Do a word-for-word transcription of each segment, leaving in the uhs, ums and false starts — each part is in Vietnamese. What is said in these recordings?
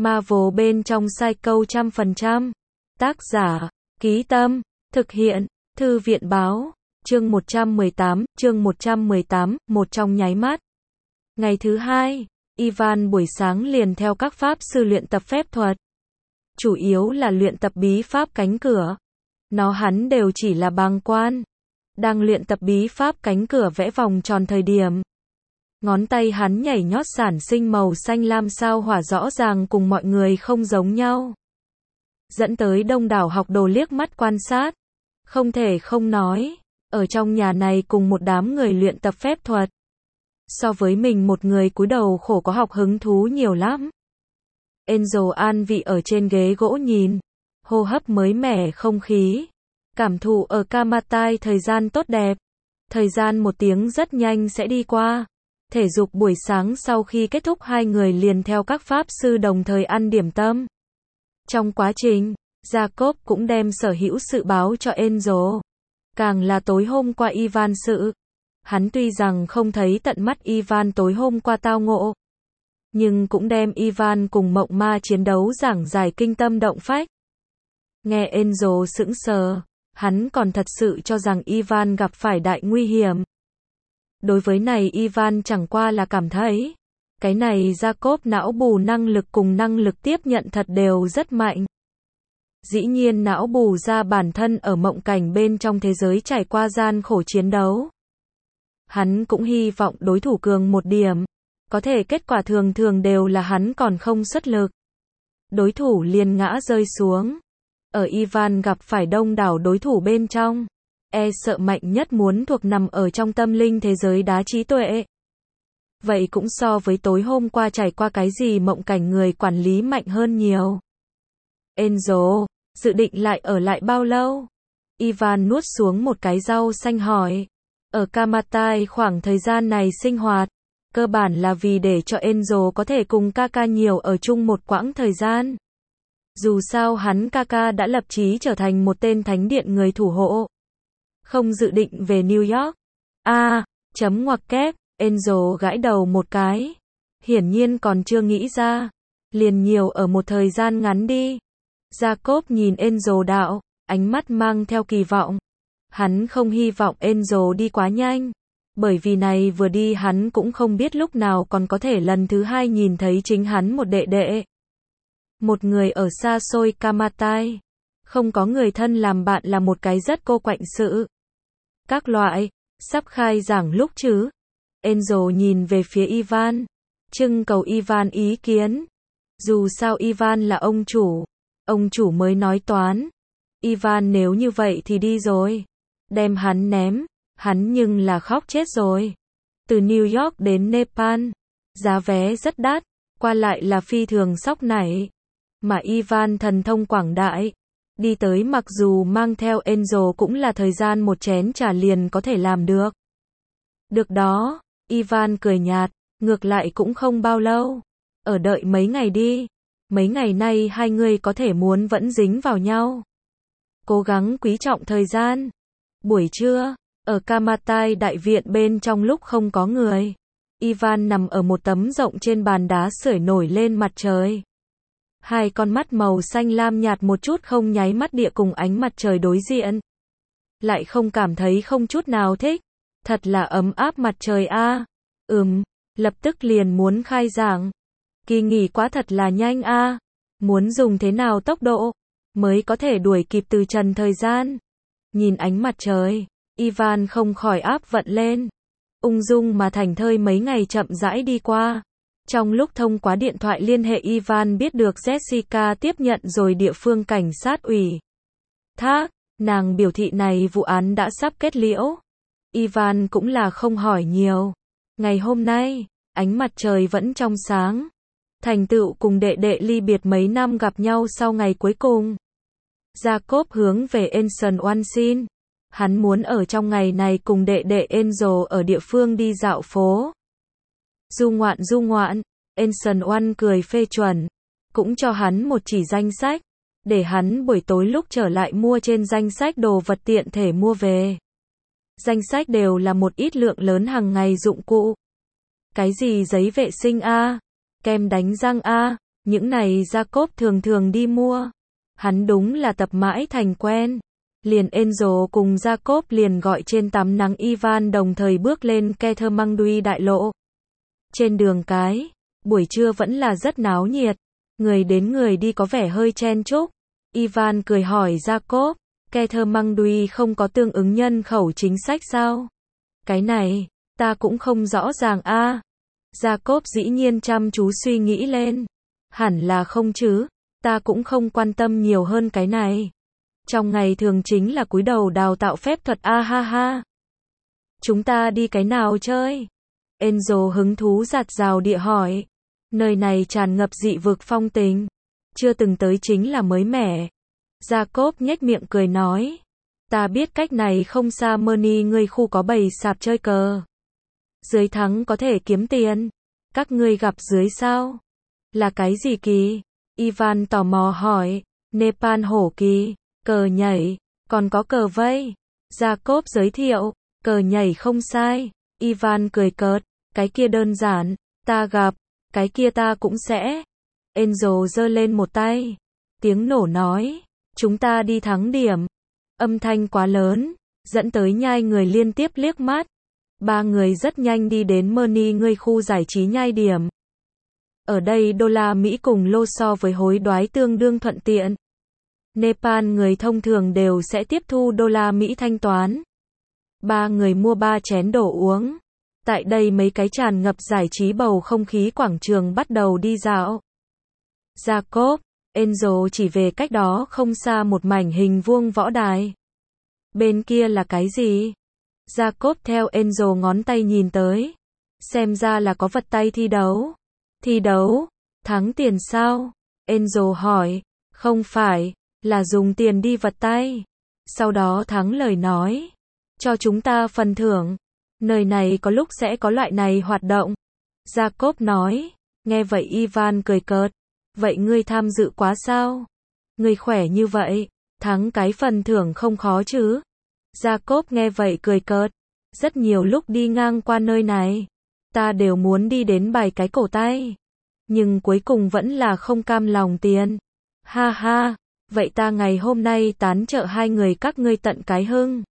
Marvel bên trong Psycho trăm phần trăm. Tác giả, Ký Tâm, thực hiện, Thư viện Báo, chương một trăm mười tám, chương một trăm mười tám, một trong nháy mắt. Ngày thứ hai, Ivan buổi sáng liền theo các pháp sư luyện tập phép thuật. Chủ yếu là luyện tập bí pháp cánh cửa. Nó hắn đều chỉ là bàng quan. Đang luyện tập bí pháp cánh cửa vẽ vòng tròn thời điểm. Ngón tay hắn nhảy nhót sản sinh màu xanh lam sao hỏa rõ ràng cùng mọi người không giống nhau. Dẫn tới đông đảo học đồ liếc mắt quan sát. Không thể không nói, ở trong nhà này cùng một đám người luyện tập phép thuật. So với mình một người cúi đầu khổ có học hứng thú nhiều lắm. Angel an vị ở trên ghế gỗ nhìn, hô hấp mới mẻ không khí. Cảm thụ ở Kamatai thời gian tốt đẹp. Thời gian một tiếng rất nhanh sẽ đi qua. Thể dục buổi sáng sau khi kết thúc hai người liền theo các pháp sư đồng thời ăn điểm tâm. Trong quá trình, Jacob cũng đem sở hữu sự báo cho Angel. Càng là tối hôm qua Ivan sự. Hắn tuy rằng không thấy tận mắt Ivan tối hôm qua tao ngộ. Nhưng cũng đem Ivan cùng mộng ma chiến đấu giảng giải kinh tâm động phách. Nghe Angel sững sờ. Hắn còn thật sự cho rằng Ivan gặp phải đại nguy hiểm. Đối với này Ivan chẳng qua là cảm thấy. Cái này Jacob não bù năng lực cùng năng lực tiếp nhận thật đều rất mạnh. Dĩ nhiên não bù ra bản thân ở mộng cảnh bên trong thế giới trải qua gian khổ chiến đấu. Hắn cũng hy vọng đối thủ cường một điểm. Có thể kết quả thường thường đều là hắn còn không xuất lực. Đối thủ liền ngã rơi xuống. Ở Ivan gặp phải đông đảo đối thủ bên trong. E sợ mạnh nhất muốn thuộc nằm ở trong tâm linh thế giới đá trí tuệ. Vậy cũng so với tối hôm qua trải qua cái gì mộng cảnh người quản lý mạnh hơn nhiều. Angel, dự định lại ở lại bao lâu? Ivan nuốt xuống một cái rau xanh hỏi. Ở Kamatai khoảng thời gian này sinh hoạt, cơ bản là vì để cho Angel có thể cùng Kaka nhiều ở chung một quãng thời gian. Dù sao hắn Kaka đã lập chí trở thành một tên thánh điện người thủ hộ. Không dự định về New York. A, à, chấm ngoặc kép, Angel gãi đầu một cái. Hiển nhiên còn chưa nghĩ ra. Liền nhiều ở một thời gian ngắn đi. Jacob nhìn Angel đạo, ánh mắt mang theo kỳ vọng. Hắn không hy vọng Angel đi quá nhanh. Bởi vì này vừa đi hắn cũng không biết lúc nào còn có thể lần thứ hai nhìn thấy chính hắn một đệ đệ. Một người ở xa xôi Kamatai. Không có người thân làm bạn là một cái rất cô quạnh sự. Các loại, sắp khai giảng lúc chứ. Angel nhìn về phía Ivan. Trưng cầu Ivan ý kiến. Dù sao Ivan là ông chủ. Ông chủ mới nói toán. Ivan nếu như vậy thì đi rồi. Đem hắn ném. Hắn nhưng là khóc chết rồi. Từ New York đến Nepal. Giá vé rất đắt. Qua lại là phi thường sóc nảy. Mà Ivan thần thông quảng đại. Đi tới mặc dù mang theo Angel cũng là thời gian một chén trà liền có thể làm được. Được đó, Ivan cười nhạt, ngược lại cũng không bao lâu. Ở đợi mấy ngày đi. Mấy ngày nay hai người có thể muốn vẫn dính vào nhau. Cố gắng quý trọng thời gian. Buổi trưa, ở Kamatai đại viện bên trong lúc không có người. Ivan nằm ở một tấm rộng trên bàn đá sưởi nổi lên mặt trời. Hai con mắt màu xanh lam nhạt một chút không nháy mắt địa cùng ánh mặt trời đối diện. Lại không cảm thấy không chút nào thích. Thật là ấm áp mặt trời a. À. Ừm, lập tức liền muốn khai giảng. Kỳ nghỉ quá thật là nhanh a. À. Muốn dùng thế nào tốc độ mới có thể đuổi kịp từ trần thời gian. Nhìn ánh mặt trời, Ivan không khỏi áp vận lên. Ung dung mà thảnh thơi mấy ngày chậm rãi đi qua. Trong lúc thông qua điện thoại liên hệ Ivan biết được Jessica tiếp nhận rồi địa phương cảnh sát ủy thác, nàng biểu thị này vụ án đã sắp kết liễu. Ivan cũng là không hỏi nhiều. Ngày hôm nay, ánh mặt trời vẫn trong sáng. Thành tựu cùng đệ đệ ly biệt mấy năm gặp nhau sau ngày cuối cùng. Jacob hướng về Anson One xin. Hắn muốn ở trong ngày này cùng đệ đệ Angel ở địa phương đi dạo phố. Du ngoạn du ngoạn, Anson One cười phê chuẩn, cũng cho hắn một chỉ danh sách, để hắn buổi tối lúc trở lại mua trên danh sách đồ vật tiện thể mua về. Danh sách đều là một ít lượng lớn hàng ngày dụng cụ. Cái gì giấy vệ sinh a, kem đánh răng a, Những này Jacob thường thường đi mua. Hắn đúng là tập mãi thành quen. Liền Enzo cùng Jacob liền gọi trên tắm nắng Ivan đồng thời bước lên Ketermangdui đại lộ. Trên đường cái, buổi trưa vẫn là rất náo nhiệt. Người đến người đi có vẻ hơi chen chúc. Ivan cười hỏi Jacob, Ketermangdui không có tương ứng nhân khẩu chính sách sao? Cái này, ta cũng không rõ ràng a. À. Jacob dĩ nhiên chăm chú suy nghĩ lên. Hẳn là không chứ, ta cũng không quan tâm nhiều hơn cái này. Trong ngày thường chính là cúi đầu đào tạo phép thuật a ha ha. Chúng ta đi cái nào chơi? Enzo hứng thú giạt rào địa hỏi. Nơi này tràn ngập dị vực phong tình. Chưa từng tới chính là mới mẻ. Jacob nhếch miệng cười nói. Ta biết cách này không xa Merny ngươi khu có bầy sạp chơi cờ. Dưới thắng có thể kiếm tiền. Các ngươi gặp dưới sao? Là cái gì kỳ? Ivan tò mò hỏi. Nepal hổ kỳ, cờ nhảy, còn có cờ vây. Jacob giới thiệu. Cờ nhảy không sai. Ivan cười cợt. Cái kia đơn giản. Ta gặp. Cái kia ta cũng sẽ. Enzo giơ lên một tay. Tiếng nổ nói. Chúng ta đi thắng điểm. Âm thanh quá lớn. Dẫn tới nhai người liên tiếp liếc mắt. Ba người rất nhanh đi đến Merny ngươi khu giải trí nhai điểm. Ở đây đô la Mỹ cùng lô so với hối đoái tương đương thuận tiện. Nepal người thông thường đều sẽ tiếp thu đô la Mỹ thanh toán. Ba người mua ba chén đồ uống. Tại đây mấy cái tràn ngập giải trí bầu không khí quảng trường bắt đầu đi dạo. Jacob, Enzo chỉ về cách đó không xa một mảnh hình vuông võ đài. Bên kia là cái gì? Jacob theo Enzo ngón tay nhìn tới. Xem ra là có vật tay thi đấu. Thi đấu? Thắng tiền sao? Enzo hỏi. Không phải, là dùng tiền đi vật tay. Sau đó thắng lời nói. Cho chúng ta phần thưởng. Nơi này có lúc sẽ có loại này hoạt động. Jacob nói. Nghe vậy Ivan cười cợt. Vậy ngươi tham dự quá sao? Ngươi khỏe như vậy, thắng cái phần thưởng không khó chứ? Jacob nghe vậy cười cợt. Rất nhiều lúc đi ngang qua nơi này, ta đều muốn đi đến bài cái cổ tay. Nhưng cuối cùng vẫn là không cam lòng tiền. Ha ha, vậy ta ngày hôm nay tán trợ hai người các ngươi tận cái hưng.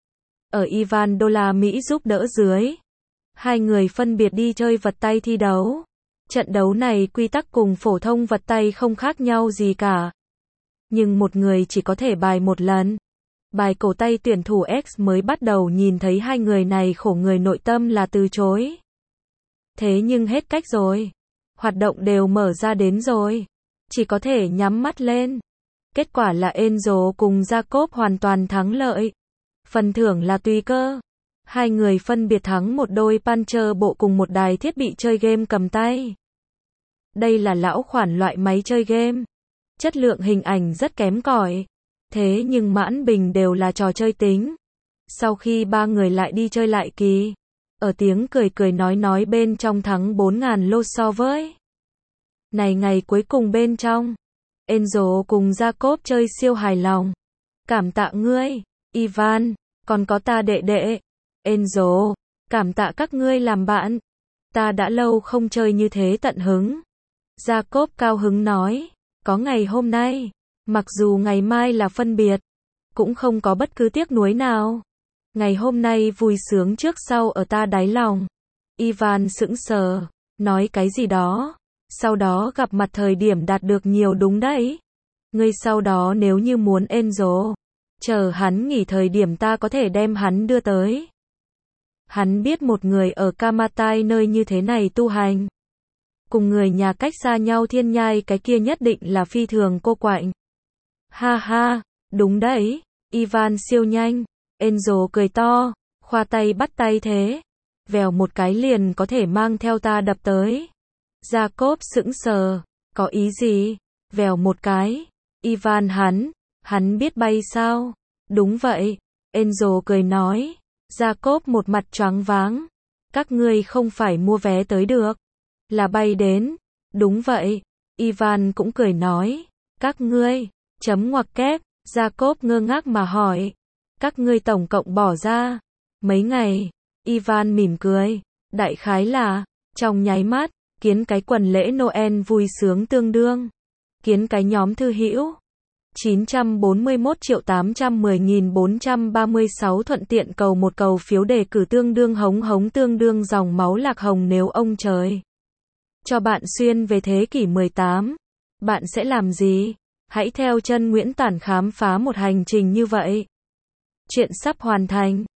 Ở Ivan đô la Mỹ giúp đỡ dưới, hai người phân biệt đi chơi vật tay thi đấu. Trận đấu này quy tắc cùng phổ thông vật tay không khác nhau gì cả. Nhưng một người chỉ có thể bài một lần. Bài cổ tay tuyển thủ X mới bắt đầu nhìn thấy hai người này khổ người nội tâm là từ chối. Thế nhưng hết cách rồi. Hoạt động đều mở ra đến rồi. Chỉ có thể nhắm mắt lên. Kết quả là Enzo cùng Jacob hoàn toàn thắng lợi. Phần thưởng là tùy cơ. Hai người phân biệt thắng một đôi puncher bộ cùng một đài thiết bị chơi game cầm tay. Đây là lão khoản loại máy chơi game. Chất lượng hình ảnh rất kém cỏi. Thế nhưng mãn bình đều là trò chơi tính. Sau khi ba người lại đi chơi lại kỳ. Ở tiếng cười cười nói nói bên trong thắng bốn ngàn lô so với. Này ngày cuối cùng bên trong. Enzo cùng Jacob chơi siêu hài lòng. Cảm tạ ngươi, Ivan, còn có ta đệ đệ. Enzo, cảm tạ các ngươi làm bạn. Ta đã lâu không chơi như thế tận hứng. Jacob cao hứng nói, có ngày hôm nay, mặc dù ngày mai là phân biệt, cũng không có bất cứ tiếc nuối nào. Ngày hôm nay vui sướng trước sau ở ta đáy lòng. Ivan sững sờ, nói cái gì đó, sau đó gặp mặt thời điểm đạt được nhiều đúng đấy. Ngươi sau đó nếu như muốn Enzo, chờ hắn nghỉ thời điểm ta có thể đem hắn đưa tới. Hắn biết một người ở Kamatai nơi như thế này tu hành. Cùng người nhà cách xa nhau thiên nhai cái kia nhất định là phi thường cô quạnh. Ha ha, đúng đấy, Ivan siêu nhanh. Enzo cười to, khoa tay bắt tay thế. Vèo một cái liền có thể mang theo ta đập tới. Jacob sững sờ, có ý gì? Vèo một cái. Ivan hắn, hắn biết bay sao? Đúng vậy. Enzo cười nói. Jacob một mặt choáng váng. Các ngươi không phải mua vé tới được. Là bay đến. Đúng vậy. Ivan cũng cười nói. Các ngươi, chấm ngoặc kép. Jacob ngơ ngác mà hỏi. Các ngươi tổng cộng bỏ ra mấy ngày? Ivan mỉm cười. Đại khái là, trong nháy mắt, Kiến cái quần lễ Noel vui sướng tương đương. Kiến cái nhóm thư hữu. chín trăm bốn mươi mốt triệu tám trăm mười nghìn bốn trăm ba mươi sáu thuận tiện cầu một cầu phiếu đề cử tương đương hống hống tương đương dòng máu lạc hồng nếu ông trời cho bạn xuyên về thế kỷ mười tám. Bạn sẽ làm gì? Hãy theo chân Nguyễn Tản khám phá một hành trình như vậy. Chuyện sắp hoàn thành.